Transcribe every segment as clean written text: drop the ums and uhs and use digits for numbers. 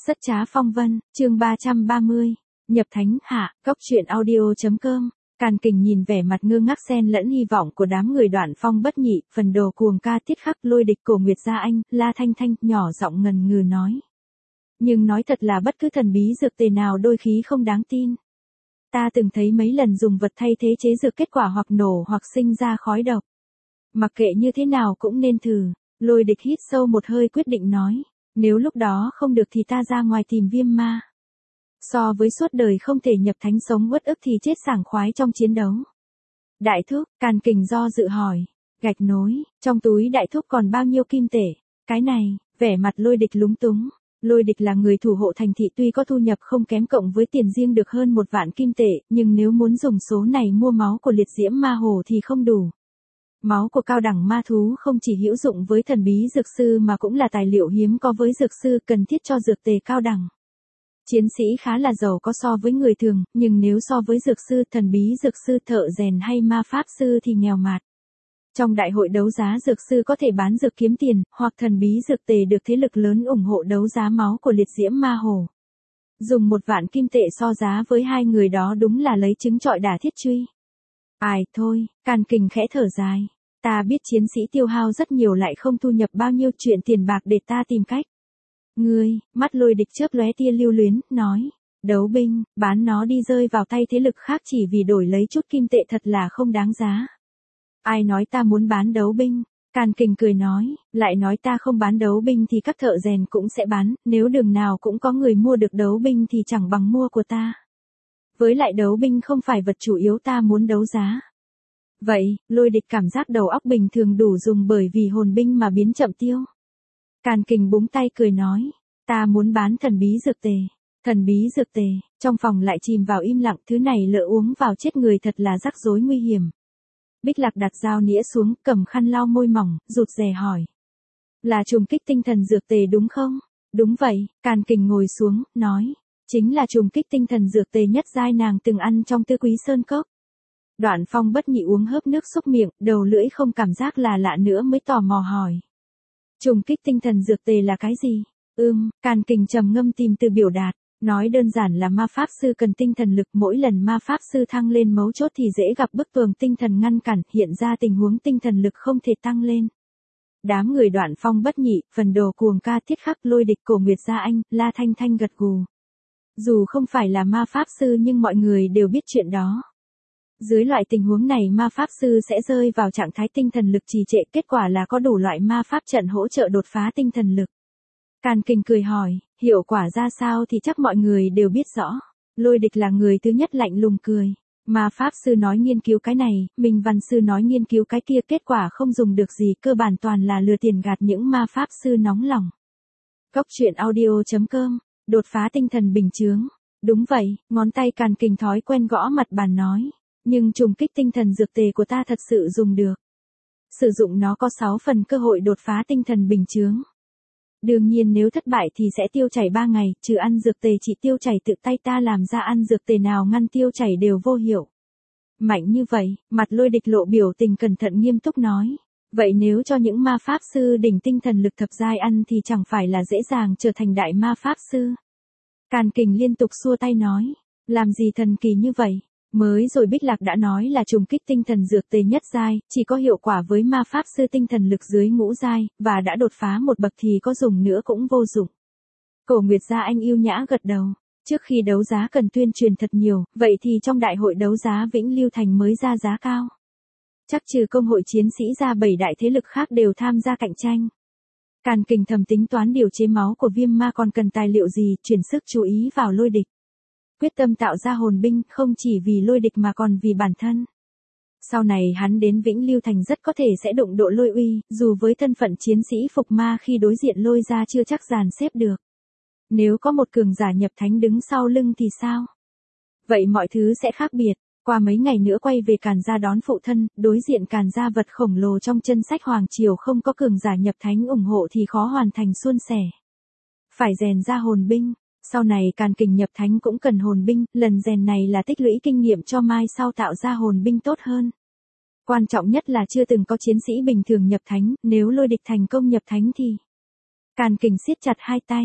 Rất trá phong vân, chương 330, nhập thánh hạ, góc truyện audio.com. Càn Kình nhìn vẻ mặt ngơ ngác xen lẫn hy vọng của đám người Đoạn Phong bất nhị, phần đồ cuồng ca tiết khắc lôi địch Cổ Nguyệt Gia Anh, La Thanh Thanh, nhỏ giọng ngần ngừ nói. Nhưng nói thật là bất cứ thần bí dược tề nào đôi khi không đáng tin. Ta từng thấy mấy lần dùng vật thay thế chế dược kết quả hoặc nổ hoặc sinh ra khói độc. Mặc kệ như thế nào cũng nên thử, lôi địch hít sâu một hơi quyết định nói. Nếu lúc đó không được thì ta ra ngoài tìm Viêm Ma. So với suốt đời không thể nhập thánh sống uất ức thì chết sảng khoái trong chiến đấu. Đại thúc, Càn Kình do dự hỏi. Gạch nối, trong túi đại thúc còn bao nhiêu kim tệ? Cái này, vẻ mặt lôi địch lúng túng. Lôi địch là người thủ hộ thành thị tuy có thu nhập không kém cộng với tiền riêng được hơn 1 vạn kim tệ, nhưng nếu muốn dùng số này mua máu của liệt diễm ma hồ thì không đủ. Máu của cao đẳng ma thú không chỉ hữu dụng với thần bí dược sư mà cũng là tài liệu hiếm có với dược sư cần thiết cho dược tề cao đẳng. Chiến sĩ khá là giàu có so với người thường, nhưng nếu so với dược sư, thần bí dược sư, thợ rèn hay ma pháp sư thì nghèo mạt. Trong đại hội đấu giá dược sư có thể bán dược kiếm tiền, hoặc thần bí dược tề được thế lực lớn ủng hộ đấu giá máu của liệt diễm ma hồ. Dùng 1 vạn kim tệ so giá với hai người đó đúng là lấy trứng trọi đả thiết truy. Ai thôi, Càn Kình khẽ thở dài. Ta biết chiến sĩ tiêu hao rất nhiều lại không thu nhập bao nhiêu chuyện tiền bạc để ta tìm cách. Ngươi, mắt lôi địch chớp lóe tia lưu luyến, nói. Đấu binh, bán nó đi rơi vào tay thế lực khác chỉ vì đổi lấy chút kim tệ thật là không đáng giá. Ai nói ta muốn bán đấu binh? Càn Kình cười nói, lại nói ta không bán đấu binh thì các thợ rèn cũng sẽ bán, nếu đường nào cũng có người mua được đấu binh thì chẳng bằng mua của ta. Với lại đấu binh không phải vật chủ yếu ta muốn đấu giá. Vậy, lôi địch cảm giác đầu óc bình thường đủ dùng bởi vì hồn binh mà biến chậm tiêu. Càn Kình búng tay cười nói, ta muốn bán thần bí dược tề. Thần bí dược tề, trong phòng lại chìm vào im lặng, thứ này lỡ uống vào chết người thật là rắc rối nguy hiểm. Bích Lạc đặt dao nĩa xuống, cầm khăn lau môi mỏng, rụt rè hỏi. Là trùng kích tinh thần dược tề đúng không? Đúng vậy, Càn Kình ngồi xuống, nói. Chính là trùng kích tinh thần dược tề nhất giai nàng từng ăn trong Tư Quý Sơn Cốc. Đoạn Phong bất nhị uống hớp nước xúc miệng, đầu lưỡi không cảm giác là lạ nữa mới tò mò hỏi. Trùng kích tinh thần dược tề là cái gì? Càn Kình trầm ngâm tìm từ biểu đạt. Nói đơn giản là ma pháp sư cần tinh thần lực, mỗi lần ma pháp sư thăng lên mấu chốt thì dễ gặp bức tường tinh thần ngăn cản, hiện ra tình huống tinh thần lực không thể tăng lên. Đám người Đoạn Phong bất nhị, phần đồ cuồng ca tiết khắc lôi địch Cổ Nguyệt Gia Anh, La Thanh Thanh gật gù. Dù không phải là ma pháp sư nhưng mọi người đều biết chuyện đó. Dưới loại tình huống này ma pháp sư sẽ rơi vào trạng thái tinh thần lực trì trệ, kết quả là có đủ loại ma pháp trận hỗ trợ đột phá tinh thần lực. Càn Kình cười hỏi, hiệu quả ra sao thì chắc mọi người đều biết rõ. Lôi địch là người thứ nhất lạnh lùng cười. Ma pháp sư nói nghiên cứu cái này, Minh Văn sư nói nghiên cứu cái kia, kết quả không dùng được gì, cơ bản toàn là lừa tiền gạt những ma pháp sư nóng lòng. Góc truyện audio.com, đột phá tinh thần bình chướng. Đúng vậy, ngón tay Càn Kình thói quen gõ mặt bàn nói. Nhưng trùng kích tinh thần dược tề của ta thật sự dùng được. Sử dụng nó có 6 phần cơ hội đột phá tinh thần bình chướng. Đương nhiên nếu thất bại thì sẽ tiêu chảy 3 ngày, trừ ăn dược tề chỉ tiêu chảy tự tay ta làm ra, ăn dược tề nào ngăn tiêu chảy đều vô hiệu. Mạnh như vậy, mặt lôi địch lộ biểu tình cẩn thận nghiêm túc nói. Vậy nếu cho những ma pháp sư đỉnh tinh thần lực thập giai ăn thì chẳng phải là dễ dàng trở thành đại ma pháp sư. Càn Kình liên tục xua tay nói. Làm gì thần kỳ như vậy? Mới rồi Bích Lạc đã nói là trùng kích tinh thần dược tề nhất giai, chỉ có hiệu quả với ma pháp sư tinh thần lực dưới ngũ giai, và đã đột phá một bậc thì có dùng nữa cũng vô dụng. Cổ Nguyệt Gia Anh yêu nhã gật đầu. Trước khi đấu giá cần tuyên truyền thật nhiều, vậy thì trong đại hội đấu giá Vĩnh Lưu Thành mới ra giá cao. Chắc trừ công hội chiến sĩ ra 7 đại thế lực khác đều tham gia cạnh tranh. Càn Kình thầm tính toán điều chế máu của Viêm Ma còn cần tài liệu gì, chuyển sức chú ý vào lôi địch. Quyết tâm tạo ra hồn binh không chỉ vì lôi địch mà còn vì bản thân. Sau này hắn đến Vĩnh Lưu Thành rất có thể sẽ đụng độ lôi uy, dù với thân phận chiến sĩ phục ma khi đối diện lôi ra chưa chắc dàn xếp được. Nếu có một cường giả nhập thánh đứng sau lưng thì sao? Vậy mọi thứ sẽ khác biệt. Qua mấy ngày nữa quay về Càn gia đón phụ thân, đối diện Càn gia vật khổng lồ trong chân sách Hoàng Triều không có cường giả nhập thánh ủng hộ thì khó hoàn thành suôn sẻ. Phải rèn ra hồn binh. Sau này Càn Kình nhập thánh cũng cần hồn binh, lần rèn này là tích lũy kinh nghiệm cho mai sau tạo ra hồn binh tốt hơn. Quan trọng nhất là chưa từng có chiến sĩ bình thường nhập thánh, nếu lôi địch thành công nhập thánh thì. Càn Kình siết chặt hai tay.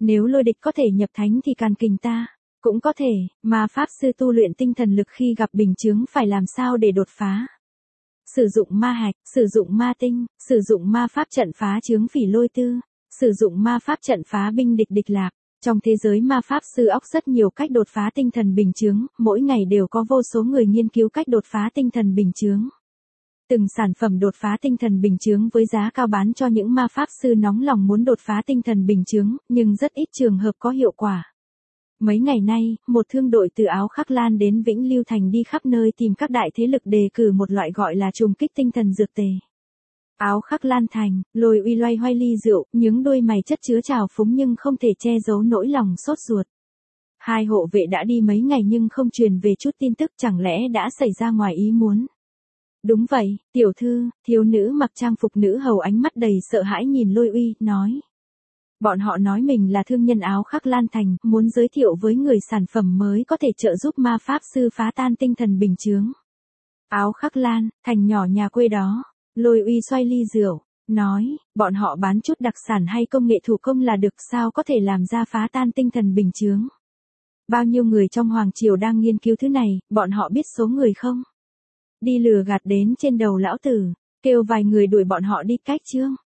Nếu lôi địch có thể nhập thánh thì Càn Kình ta cũng có thể, mà pháp sư tu luyện tinh thần lực khi gặp bình chướng phải làm sao để đột phá. Sử dụng ma hạch, sử dụng ma tinh, sử dụng ma pháp trận phá chướng phỉ lôi tư, sử dụng ma pháp trận phá binh địch địch lạc. Trong thế giới ma pháp sư óc rất nhiều cách đột phá tinh thần bình chướng, mỗi ngày đều có vô số người nghiên cứu cách đột phá tinh thần bình chướng. Từng sản phẩm đột phá tinh thần bình chướng với giá cao bán cho những ma pháp sư nóng lòng muốn đột phá tinh thần bình chướng, nhưng rất ít trường hợp có hiệu quả. Mấy ngày nay, một thương đội từ Áo Khắc Lan đến Vĩnh Lưu Thành đi khắp nơi tìm các đại thế lực đề cử một loại gọi là trùng kích tinh thần dược tề. Áo Khắc Lan Thành, Lôi Uy loay hoay ly rượu, những đôi mày chất chứa trào phúng nhưng không thể che giấu nỗi lòng sốt ruột. Hai hộ vệ đã đi mấy ngày nhưng không truyền về chút tin tức, chẳng lẽ đã xảy ra ngoài ý muốn. Đúng vậy, tiểu thư, thiếu nữ mặc trang phục nữ hầu ánh mắt đầy sợ hãi nhìn Lôi Uy, nói. Bọn họ nói mình là thương nhân Áo Khắc Lan Thành, muốn giới thiệu với người sản phẩm mới có thể trợ giúp ma pháp sư phá tan tinh thần bình chướng. Áo Khắc Lan, thành nhỏ nhà quê đó. Lôi Uy xoay ly rượu, nói, bọn họ bán chút đặc sản hay công nghệ thủ công là được, sao có thể làm ra phá tan tinh thần bình chướng. Bao nhiêu người trong Hoàng Triều đang nghiên cứu thứ này, bọn họ biết số người không? Đi lừa gạt đến trên đầu lão tử, kêu vài người đuổi bọn họ đi cách chương.